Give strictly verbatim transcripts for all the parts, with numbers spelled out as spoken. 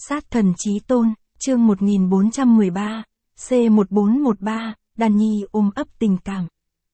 Sát thần chí tôn, chương một nghìn bốn trăm mười ba, C một bốn một ba, Đan Nhi ôm ấp tình cảm.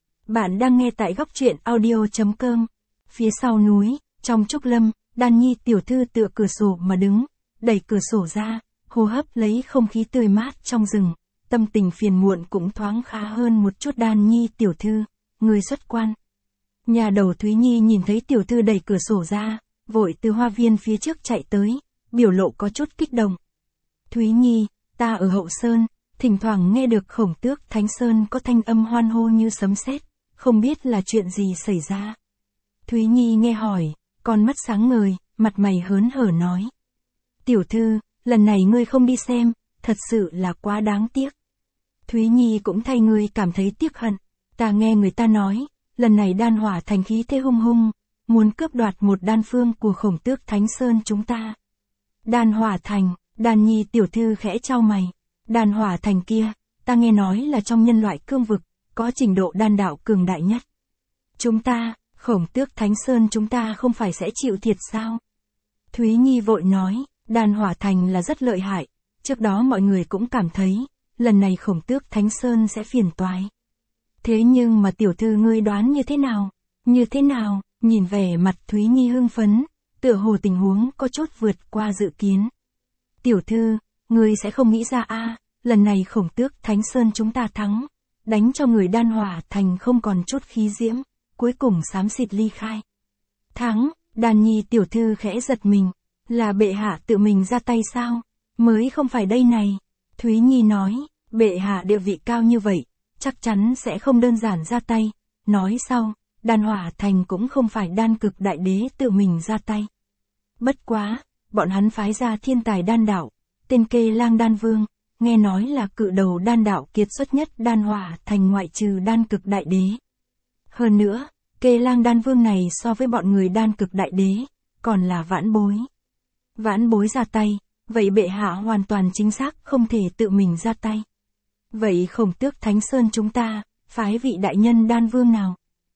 Bạn đang nghe tại góc truyện audio chấm com. Phía sau núi, trong trúc lâm, Đan Nhi tiểu thư tựa cửa sổ mà đứng, đẩy cửa sổ ra, hô hấp lấy không khí tươi mát trong rừng, tâm tình phiền muộn cũng thoáng khá hơn một chút. Đan Nhi tiểu thư, người xuất quan. Nhà đầu Thúy Nhi nhìn thấy tiểu thư đẩy cửa sổ ra, vội từ hoa viên phía trước chạy tới, biểu lộ có chút kích động. Thúy Nhi, ta ở Hậu Sơn, thỉnh thoảng nghe được Khổng Tước Thánh Sơn có thanh âm hoan hô như sấm sét, không biết là chuyện gì xảy ra. Thúy Nhi nghe hỏi, con mắt sáng ngời, mặt mày hớn hở nói. Tiểu thư, lần này ngươi không đi xem, thật sự là quá đáng tiếc. Thúy Nhi cũng thay ngươi cảm thấy tiếc hận, ta nghe người ta nói, lần này Đan Hỏa Thành khí thế hung hung, muốn cướp đoạt một đan phương của Khổng Tước Thánh Sơn chúng ta. Đan Hỏa Thành, Đan Nhi tiểu thư khẽ chau mày. Đan Hỏa Thành kia, ta nghe nói là trong nhân loại cương vực, có trình độ đan đạo cường đại nhất. Chúng ta, Khổng Tước Thánh Sơn chúng ta không phải sẽ chịu thiệt sao? Thúy Nhi vội nói, Đan Hỏa Thành là rất lợi hại, trước đó mọi người cũng cảm thấy, lần này Khổng Tước Thánh Sơn sẽ phiền toái. Thế nhưng mà tiểu thư ngươi đoán như thế nào? Như thế nào? Nhìn vẻ mặt Thúy Nhi hưng phấn, tựa hồ tình huống có chút vượt qua dự kiến. Tiểu thư, ngươi sẽ không nghĩ ra a, lần này Khổng Tước Thánh Sơn chúng ta thắng, đánh cho người Đan Hỏa Thành không còn chút khí diễm, cuối cùng xám xịt ly khai. Thắng, Đan Nhi tiểu thư khẽ giật mình, là bệ hạ tự mình ra tay sao? Mới không phải đây này. Thúy Nhi nói, bệ hạ địa vị cao như vậy, chắc chắn sẽ không đơn giản ra tay. Nói sau, Đan Hỏa Thành cũng không phải Đan Cực Đại Đế tự mình ra tay. Bất quá, bọn hắn phái ra thiên tài đan đạo, tên Kê Lang Đan Vương, nghe nói là cự đầu đan đạo kiệt xuất nhất Đan Hỏa Thành ngoại trừ Đan Cực Đại Đế. Hơn nữa, Kê Lang Đan Vương này so với bọn người Đan Cực Đại Đế, còn là vãn bối. Vãn bối ra tay, vậy bệ hạ hoàn toàn chính xác không thể tự mình ra tay. Vậy Khổng Tước Thánh Sơn chúng ta, phái vị đại nhân Đan Vương nào?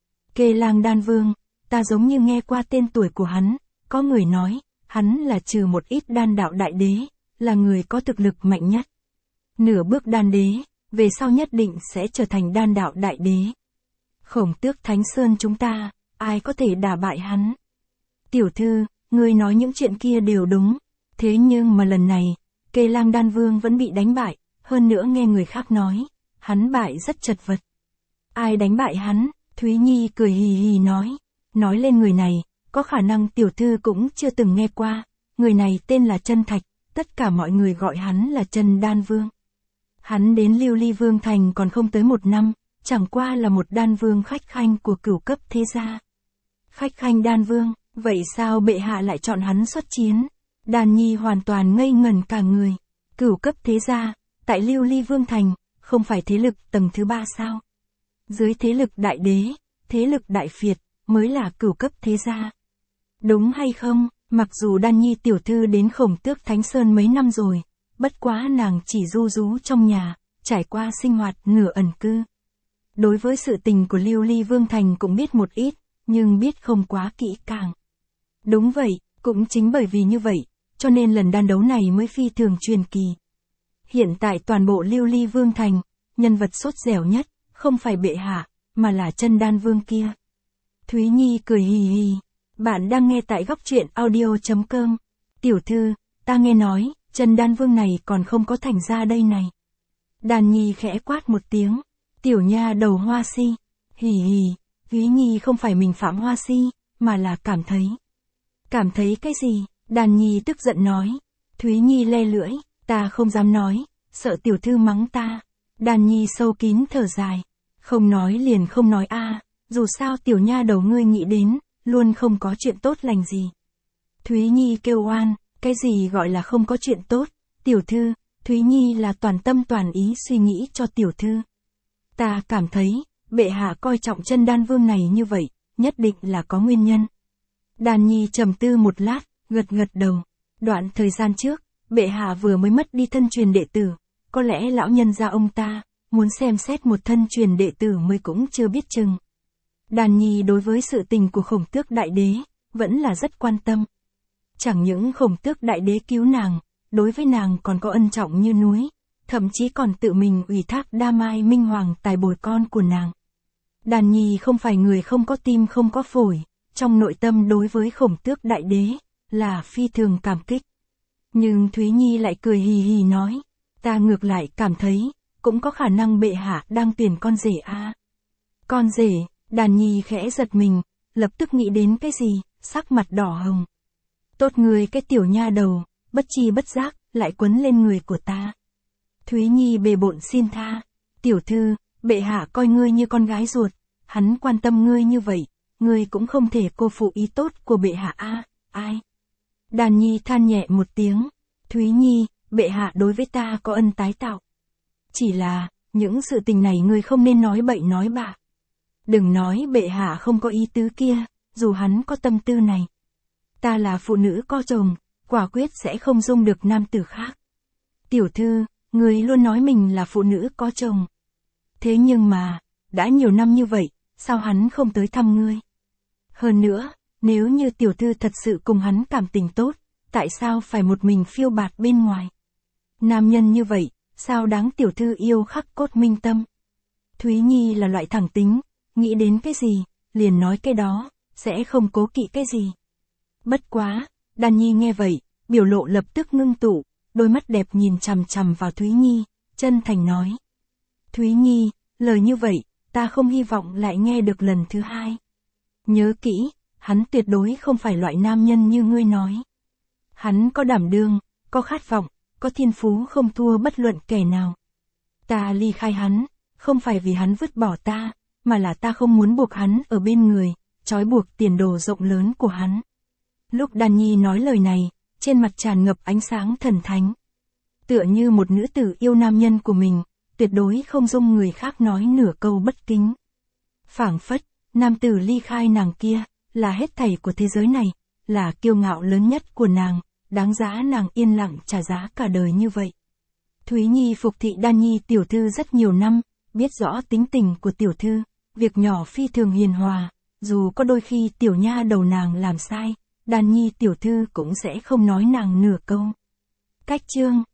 Kê Lang Đan Vương, ta giống như nghe qua tên tuổi của hắn, có người nói, hắn là trừ một ít đan đạo đại đế, là người có thực lực mạnh nhất. Nửa bước đan đế, về sau nhất định sẽ trở thành đan đạo đại đế. Khổng Tước Thánh Sơn chúng ta, ai có thể đả bại hắn? Tiểu thư, ngươi nói những chuyện kia đều đúng, thế nhưng mà lần này, Kê Lang Đan Vương vẫn bị đánh bại, hơn nữa nghe người khác nói, hắn bại rất chật vật. Ai đánh bại hắn? Thúy Nhi cười hì hì nói, nói lên người này, có khả năng tiểu thư cũng chưa từng nghe qua, người này tên là Chân Thạch, tất cả mọi người gọi hắn là Chân Đan Vương. Hắn đến Lưu Ly Vương Thành còn không tới một năm, chẳng qua là một đan vương khách khanh của cửu cấp thế gia. Khách khanh đan vương, vậy sao bệ hạ lại chọn hắn xuất chiến? Đan Nhi hoàn toàn ngây ngẩn cả người. Cửu cấp thế gia, tại Lưu Ly Vương Thành, không phải thế lực tầng thứ ba sao? Dưới thế lực đại đế, thế lực đại phiệt, mới là cửu cấp thế gia. Đúng hay không? Mặc dù Đan Nhi tiểu thư đến Khổng Tước Thánh Sơn mấy năm rồi, bất quá nàng chỉ ru rú trong nhà, trải qua sinh hoạt nửa ẩn cư. Đối với sự tình của Lưu Ly Vương Thành cũng biết một ít, nhưng biết không quá kỹ càng. Đúng vậy, cũng chính bởi vì như vậy, cho nên lần đan đấu này mới phi thường truyền kỳ. Hiện tại toàn bộ Lưu Ly Vương Thành, nhân vật sốt dẻo nhất, không phải bệ hạ, mà là Chân Đan Vương kia. Thúy Nhi cười hì hì, bạn đang nghe tại góc truyện audio chấm com. Tiểu thư, ta nghe nói, Chân Đan Vương này còn không có thành ra đây này. Đan Nhi khẽ quát một tiếng, tiểu nha đầu hoa si, hì hì, Thúy Nhi không phải mình phạm hoa si, mà là cảm thấy. Cảm thấy cái gì? Đan Nhi tức giận nói. Thúy Nhi le lưỡi, ta không dám nói, sợ tiểu thư mắng ta. Đan Nhi sâu kín thở dài, không nói liền không nói a, dù sao tiểu nha đầu ngươi nghĩ đến, luôn không có chuyện tốt lành gì. Thúy Nhi kêu oan, cái gì gọi là không có chuyện tốt? Tiểu thư, Thúy Nhi là toàn tâm toàn ý suy nghĩ cho tiểu thư. Ta cảm thấy, bệ hạ coi trọng Chân Đan Vương này như vậy, nhất định là có nguyên nhân. Đan Nhi trầm tư một lát, gật gật đầu. Đoạn thời gian trước, bệ hạ vừa mới mất đi thân truyền đệ tử, có lẽ lão nhân gia ông ta, muốn xem xét một thân truyền đệ tử mới cũng chưa biết chừng. Đan Nhi đối với sự tình của Khổng Tước Đại Đế, vẫn là rất quan tâm. Chẳng những Khổng Tước Đại Đế cứu nàng, đối với nàng còn có ân trọng như núi, thậm chí còn tự mình ủy thác Đa Mai Minh Hoàng tài bồi con của nàng. Đàn Nhi không phải người không có tim không có phổi, trong nội tâm đối với Khổng Tước đại đế, là phi thường cảm kích. Nhưng Thúy Nhi lại cười hì hì nói, ta ngược lại cảm thấy, cũng có khả năng bệ hạ đang tuyển con rể a. À. Con rể, Đàn Nhi khẽ giật mình, lập tức nghĩ đến cái gì, sắc mặt đỏ hồng. Tốt người cái tiểu nha đầu, bất chi bất giác, lại quấn lên người của ta. Thúy Nhi bề bộn xin tha, tiểu thư, bệ hạ coi ngươi như con gái ruột, hắn quan tâm ngươi như vậy, ngươi cũng không thể cô phụ ý tốt của bệ hạ a. À, ai? Đàn Nhi than nhẹ một tiếng, Thúy Nhi, bệ hạ đối với ta có ân tái tạo. Chỉ là, những sự tình này ngươi không nên nói bậy nói bạ. Đừng nói bệ hạ không có ý tứ kia, dù hắn có tâm tư này. Ta là phụ nữ có chồng, quả quyết sẽ không dung được nam tử khác. Tiểu thư, ngươi luôn nói mình là phụ nữ có chồng. Thế nhưng mà, đã nhiều năm như vậy, sao hắn không tới thăm ngươi? Hơn nữa, nếu như tiểu thư thật sự cùng hắn cảm tình tốt, tại sao phải một mình phiêu bạt bên ngoài? Nam nhân như vậy, sao đáng tiểu thư yêu khắc cốt minh tâm? Thúy Nhi là loại thẳng tính, nghĩ đến cái gì, liền nói cái đó, sẽ không cố kỵ cái gì. Bất quá, Đàn Nhi nghe vậy, biểu lộ lập tức ngưng tụ, đôi mắt đẹp nhìn chằm chằm vào Thúy Nhi, chân thành nói. Thúy Nhi, lời như vậy, ta không hy vọng lại nghe được lần thứ hai. Nhớ kỹ, hắn tuyệt đối không phải loại nam nhân như ngươi nói. Hắn có đảm đương, có khát vọng, có thiên phú không thua bất luận kẻ nào. Ta ly khai hắn, không phải vì hắn vứt bỏ ta, mà là ta không muốn buộc hắn ở bên người, trói buộc tiền đồ rộng lớn của hắn. Lúc Đàn Nhi nói lời này, trên mặt tràn ngập ánh sáng thần thánh. Tựa như một nữ tử yêu nam nhân của mình, tuyệt đối không dung người khác nói nửa câu bất kính. Phảng phất, nam tử ly khai nàng kia, là hết thảy của thế giới này, là kiêu ngạo lớn nhất của nàng, đáng giá nàng yên lặng trả giá cả đời như vậy. Thúy Nhi phục thị Đan Nhi tiểu thư rất nhiều năm, biết rõ tính tình của tiểu thư, việc nhỏ phi thường hiền hòa, dù có đôi khi tiểu nha đầu nàng làm sai, Đan Nhi tiểu thư cũng sẽ không nói nàng nửa câu. Cách chương